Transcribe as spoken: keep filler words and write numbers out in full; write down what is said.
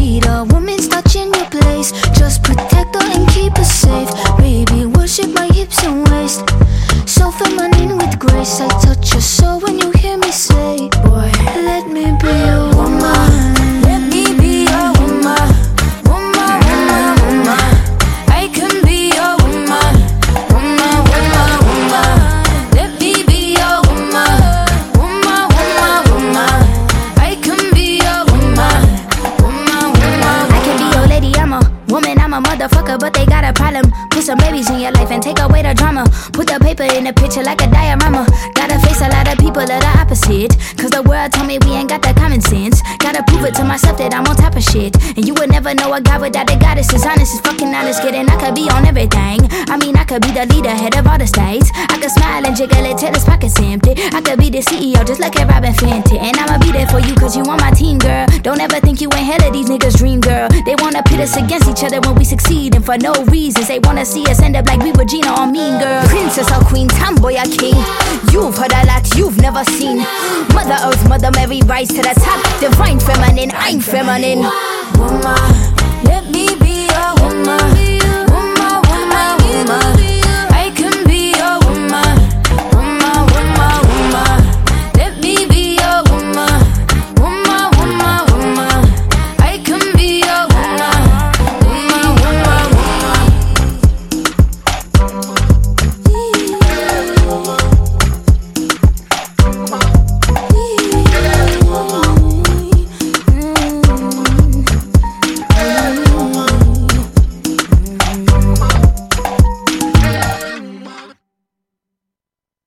need a woman's touch in your place. Just protect her and keep her safe. Baby, worship my hips and waist. So feminine with grace. I touch your soul when you hear me say, boy, let me be your woman. Let me be your woman. Woman, woman, woman. I can be your woman. Woman, woman, woman. Let me be your woman. Woman, woman, woman. I can be your woman. Woman, woman. I can be your lady, I'm a woman, I'm a motherfucker, but they got a problem. Put some babies in your life and take away the drama. Put the paper in the picture like a diorama. Gotta face a lot of people that are opposite, cause the world told me we ain't got that common sense. Gotta prove it to myself that I'm on top of shit. And you would never know a guy without a goddess. Is honest, is fucking honest, kidding. I could be on everything. I mean, I could be the leader, head of all the states. I could smile and jiggle it till his pockets empty. I could be the C E O just like a Robin Fenty. And I'ma be there for you cause you on my team, girl. Don't ever think you ain't hell of these niggas' dream, girl. They wanna pit us against each other when we succeed, and for no reasons. They wanna see us end up like we were Gina or Mean Girl. Princess or queen, tomboy or king. You've heard a lot you've never seen. Mother Earth, Mother Mary, rise to the top. Divine feminine, I'm feminine. Woman, let me be a woman.